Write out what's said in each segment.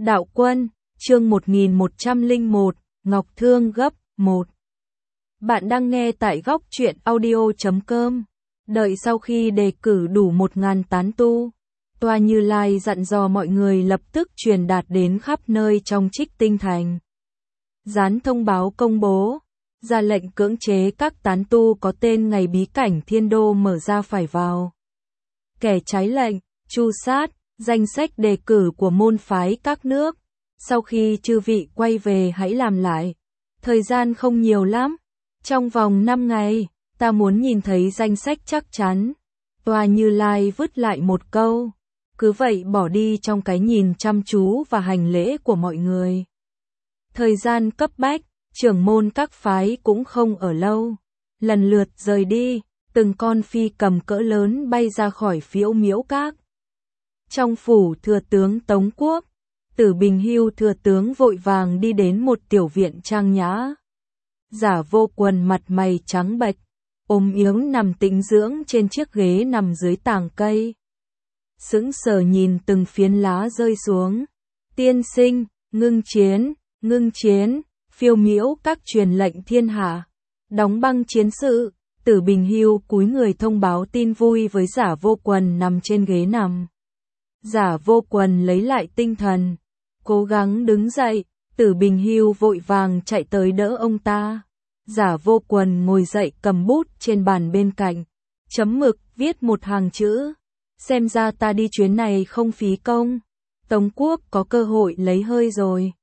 Đạo Quân, chương 1101, Ngọc Thương gấp 1. Bạn đang nghe tại góc truyện audio.com. Đợi sau khi đề cử đủ 1.000 tán tu, Toa Như Lai dặn dò mọi người lập tức truyền đạt đến khắp nơi trong Trích Tinh Thành. Dán thông báo công bố, ra lệnh cưỡng chế các tán tu có tên ngày bí cảnh Thiên Đô mở ra phải vào. Kẻ trái lệnh, tru sát, danh sách đề cử của môn phái các nước. Sau khi chư vị quay về hãy làm lại. Thời gian không nhiều lắm. Trong vòng 5 ngày, ta muốn nhìn thấy danh sách chắc chắn. Toa Như Lai vứt lại một câu. Cứ vậy bỏ đi trong cái nhìn chăm chú và hành lễ của mọi người. Thời gian cấp bách, trưởng môn các phái cũng không ở lâu. Lần lượt rời đi, từng con phi cầm cỡ lớn bay ra khỏi Phiễu Miễu Các. Trong phủ thừa tướng Tống Quốc, Tử Bình Hưu thừa tướng vội vàng đi đến một tiểu viện trang nhã. Giả Vô Quần mặt mày trắng bệch, ôm yếng nằm tĩnh dưỡng trên chiếc ghế nằm dưới tàng cây. Sững sờ nhìn từng phiến lá rơi xuống. Tiên sinh, ngưng chiến, Phiêu Miễu Các truyền lệnh thiên hạ, đóng băng chiến sự. Tử Bình Hưu cúi người thông báo tin vui với Giả Vô Quần nằm trên ghế nằm. Giả Vô Quần lấy lại tinh thần, cố gắng đứng dậy. Tử Bình Hưu vội vàng chạy tới đỡ ông ta. Giả Vô Quần ngồi dậy cầm bút trên bàn bên cạnh, chấm mực viết một hàng chữ. Xem ra ta đi chuyến này không phí công. Tống Quốc có cơ hội lấy hơi rồi.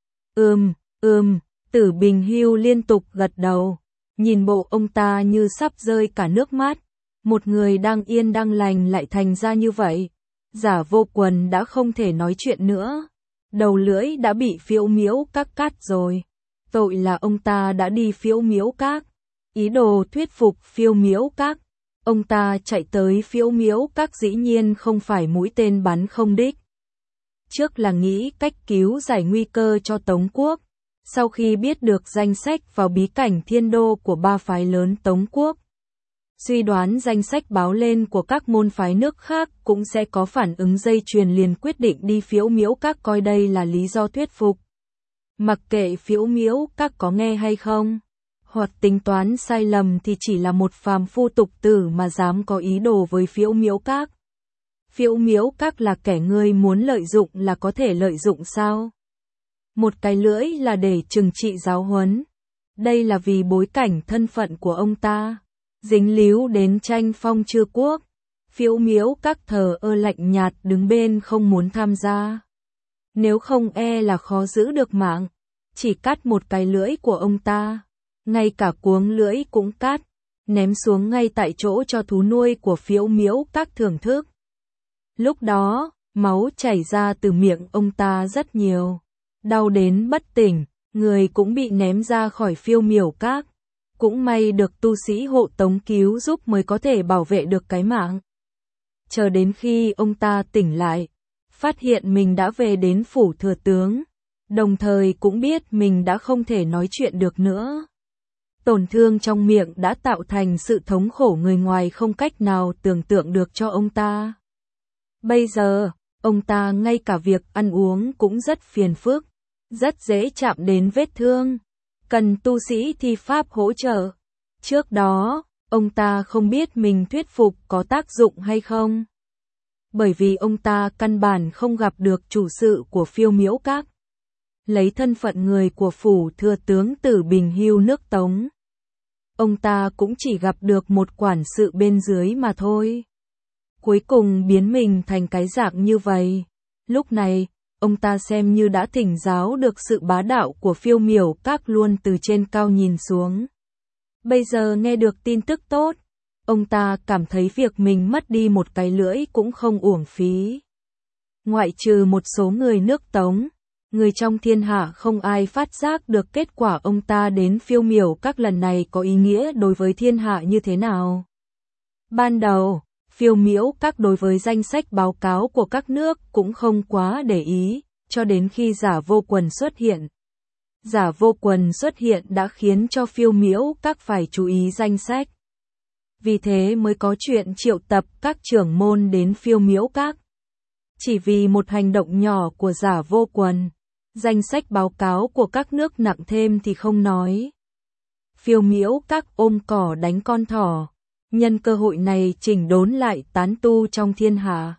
Tử Bình Hưu liên tục gật đầu. Nhìn bộ ông ta như sắp rơi cả nước mắt. Một người đang yên đang lành lại thành ra như vậy. Giả Vô Quần đã không thể nói chuyện nữa. Đầu lưỡi đã bị Phiễu Miễu Các cắt rồi. Tội là ông ta đã đi Phiễu Miễu Các. Ý đồ thuyết phục Phiễu Miễu Các. Ông ta chạy tới Phiễu Miễu Các dĩ nhiên không phải mũi tên bắn không đích. Trước là nghĩ cách cứu giải nguy cơ cho Tống Quốc. Sau khi biết được danh sách vào bí cảnh Thiên Đô của ba phái lớn Tống Quốc, suy đoán danh sách báo lên của các môn phái nước khác cũng sẽ có phản ứng dây chuyền, liền quyết định đi Phiễu Miễu Các, coi đây là lý do thuyết phục. Mặc kệ Phiễu Miễu Các có nghe hay không, hoặc tính toán sai lầm thì chỉ là một phàm phu tục tử mà dám có ý đồ với Phiễu Miễu Các. Phiễu Miễu Các là kẻ ngươi muốn lợi dụng là có thể lợi dụng sao? Một cái lưỡi là để trừng trị giáo huấn. Đây là vì bối cảnh thân phận của ông ta dính líu đến tranh phong chư quốc. Phiễu Miễu Các thờ ơ lạnh nhạt đứng bên không muốn tham gia. Nếu không e là khó giữ được mạng. Chỉ cắt một cái lưỡi của ông ta, ngay cả cuống lưỡi cũng cắt, ném xuống ngay tại chỗ cho thú nuôi của Phiễu Miễu Các thưởng thức. Lúc đó, máu chảy ra từ miệng ông ta rất nhiều, đau đến bất tỉnh, người cũng bị ném ra khỏi Phiễu Miễu Các. Cũng may được tu sĩ hộ tống cứu giúp mới có thể bảo vệ được cái mạng. Chờ đến khi ông ta tỉnh lại, phát hiện mình đã về đến phủ thừa tướng, đồng thời cũng biết mình đã không thể nói chuyện được nữa. Tổn thương trong miệng đã tạo thành sự thống khổ người ngoài không cách nào tưởng tượng được cho ông ta. Bây giờ, ông ta ngay cả việc ăn uống cũng rất phiền phức, rất dễ chạm đến vết thương, cần tu sĩ thi pháp hỗ trợ. Trước đó, ông ta không biết mình thuyết phục có tác dụng hay không. Bởi vì ông ta căn bản không gặp được chủ sự của Phiễu Miễu Các. Lấy thân phận người của phủ thừa tướng Tử Bình Hưu nước Tống, ông ta cũng chỉ gặp được một quản sự bên dưới mà thôi. Cuối cùng biến mình thành cái dạng như vậy. Lúc này, ông ta xem như đã thỉnh giáo được sự bá đạo của Phiễu Miễu Các luôn từ trên cao nhìn xuống. Bây giờ nghe được tin tức tốt, ông ta cảm thấy việc mình mất đi một cái lưỡi cũng không uổng phí. Ngoại trừ một số người nước Tống, người trong thiên hạ không ai phát giác được kết quả ông ta đến Phiễu Miễu Các lần này có ý nghĩa đối với thiên hạ như thế nào. Ban đầu, Phiễu Miễu Các đối với danh sách báo cáo của các nước cũng không quá để ý, cho đến khi Giả Vô Quần xuất hiện. Giả Vô Quần xuất hiện đã khiến cho Phiễu Miễu Các phải chú ý danh sách. Vì thế mới có chuyện triệu tập các trưởng môn đến Phiễu Miễu Các. Chỉ vì một hành động nhỏ của Giả Vô Quần, Danh sách báo cáo của các nước nặng thêm thì không nói. Phiêu miễu các ôm cỏ đánh con thỏ, nhân cơ hội này chỉnh đốn lại tán tu trong thiên hạ.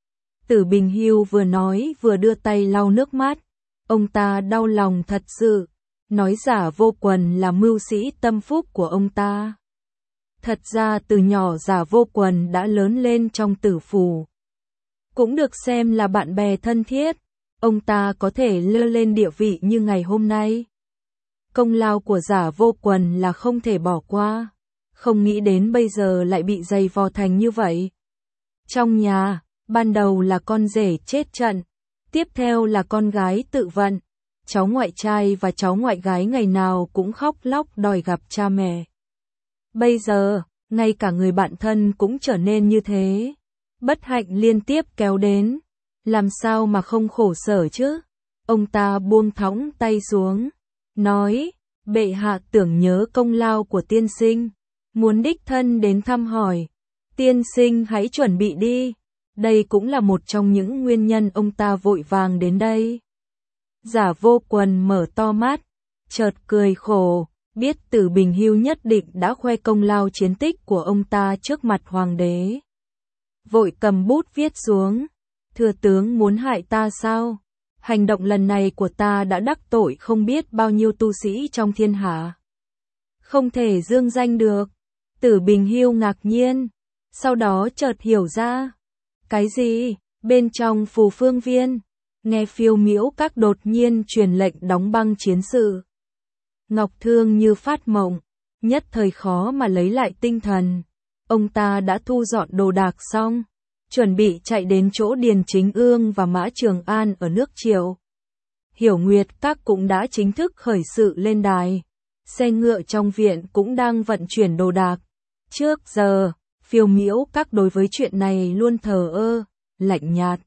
Tử Bình Hưu vừa nói vừa đưa tay lau nước mắt, ông ta đau lòng thật sự, nói Giả Vô Quần là mưu sĩ tâm phúc của ông ta. Thật ra từ nhỏ Giả Vô Quần đã lớn lên trong tử phủ, cũng được xem là bạn bè thân thiết, ông ta có thể lơ lên địa vị như ngày hôm nay. Công lao của Giả Vô Quần là không thể bỏ qua, không nghĩ đến bây giờ lại bị giày vò thành như vậy. Trong nhà, ban đầu là con rể chết trận, tiếp theo là con gái tự vận, cháu ngoại trai và cháu ngoại gái ngày nào cũng khóc lóc đòi gặp cha mẹ. Bây giờ, ngay cả người bạn thân cũng trở nên như thế. Bất hạnh liên tiếp kéo đến, làm sao mà không khổ sở chứ? Ông ta buông thõng tay xuống, nói, bệ hạ tưởng nhớ công lao của tiên sinh, muốn đích thân đến thăm hỏi. Tiên sinh hãy chuẩn bị đi, đây cũng là một trong những nguyên nhân ông ta vội vàng đến đây. Giả Vô Quần mở to mắt, chợt cười khổ, biết Tử Bình Hưu nhất định đã khoe công lao chiến tích của ông ta trước mặt hoàng đế. Vội cầm bút viết xuống, thừa tướng muốn hại ta sao? Hành động lần này của ta đã đắc tội không biết bao nhiêu tu sĩ trong thiên hạ. Không thể dương danh được. Tử Bình Hưu ngạc nhiên, sau đó chợt hiểu ra. Cái gì? Bên trong Phù Phương Viên, nghe Phiêu Miễu các đột nhiên truyền lệnh đóng băng chiến sự. Ngọc Thương như phát mộng, nhất thời khó mà lấy lại tinh thần. Ông ta đã thu dọn đồ đạc xong, chuẩn bị chạy đến chỗ Điền Chính Ương và Mã Trường An ở nước Triệu. Hiểu Nguyệt các cũng đã chính thức khởi sự lên đài. Xe ngựa trong viện cũng đang vận chuyển đồ đạc. Trước giờ, Phiêu Miễu các đối với chuyện này luôn thờ ơ, lạnh nhạt.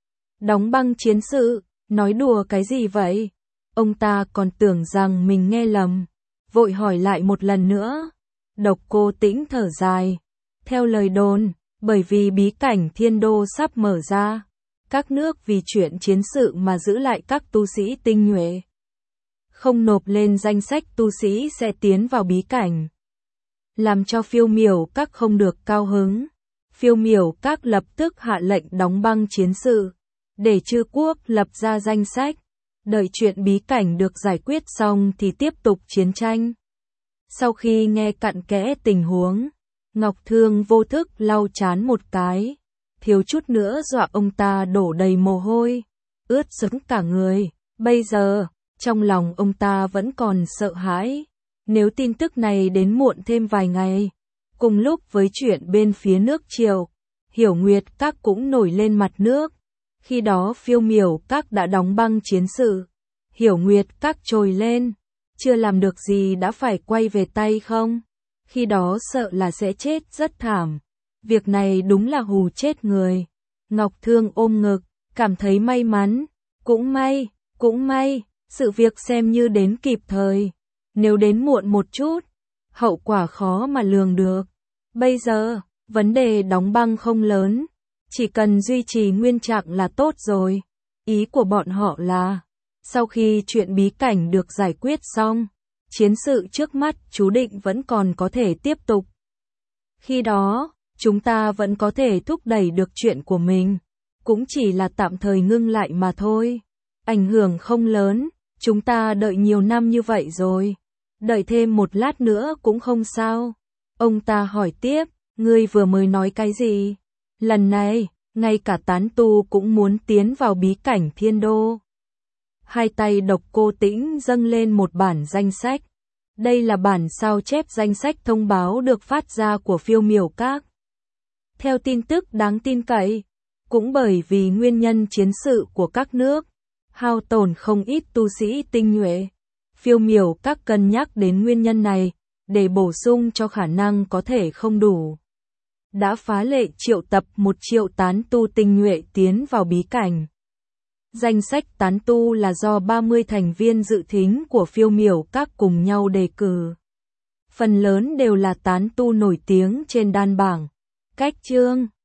Đóng băng chiến sự, nói đùa cái gì vậy? Ông ta còn tưởng rằng mình nghe lầm, vội hỏi lại một lần nữa. Độc Cô Tĩnh thở dài. Theo lời đồn, bởi vì bí cảnh Thiên Đô sắp mở ra, các nước vì chuyện chiến sự mà giữ lại các tu sĩ tinh nhuệ. Không nộp lên danh sách tu sĩ sẽ tiến vào bí cảnh. Làm cho Phiêu Miểu các không được cao hứng. Phiêu Miểu các lập tức hạ lệnh đóng băng chiến sự, để chư quốc lập ra danh sách. Đợi chuyện bí cảnh được giải quyết xong thì tiếp tục chiến tranh. Sau khi nghe cặn kẽ tình huống, Ngọc Thương vô thức lau trán một cái, thiếu chút nữa dọa ông ta đổ đầy mồ hôi, ướt sũng cả người. Bây giờ, trong lòng ông ta vẫn còn sợ hãi. Nếu tin tức này đến muộn thêm vài ngày, cùng lúc với chuyện bên phía nước Triệu, Hiểu Nguyệt các cũng nổi lên mặt nước. Khi đó Phiêu Miểu các đã đóng băng chiến sự, Hiểu Nguyệt các trồi lên, chưa làm được gì đã phải quay về tay không? Khi đó sợ là sẽ chết rất thảm. Việc này đúng là hù chết người. Ngọc Thương ôm ngực, cảm thấy may mắn. Cũng may, sự việc xem như đến kịp thời. Nếu đến muộn một chút, hậu quả khó mà lường được. Bây giờ, vấn đề đóng băng không lớn, chỉ cần duy trì nguyên trạng là tốt rồi. Ý của bọn họ là, sau khi chuyện bí cảnh được giải quyết xong, chiến sự trước mắt chú định vẫn còn có thể tiếp tục. Khi đó, chúng ta vẫn có thể thúc đẩy được chuyện của mình, cũng chỉ là tạm thời ngưng lại mà thôi. Ảnh hưởng không lớn, chúng ta đợi nhiều năm như vậy rồi. Đợi thêm một lát nữa cũng không sao. Ông ta hỏi tiếp, ngươi vừa mới nói cái gì? Lần này, ngay cả tán tu cũng muốn tiến vào bí cảnh Thiên Đô. Hai tay Độc Cô Tĩnh dâng lên một bản danh sách. Đây là bản sao chép danh sách thông báo được phát ra của Phiêu Miểu các. Theo tin tức đáng tin cậy, cũng bởi vì nguyên nhân chiến sự của các nước, hao tổn không ít tu sĩ tinh nhuệ. Phiêu Miểu các cân nhắc đến nguyên nhân này, để bổ sung cho khả năng có thể không đủ. Đã phá lệ triệu tập 1 triệu tán tu tinh nhuệ tiến vào bí cảnh. Danh sách tán tu là do 30 thành viên dự thính của Phiêu Miểu các cùng nhau đề cử. Phần lớn đều là tán tu nổi tiếng trên đan bảng. Cách chương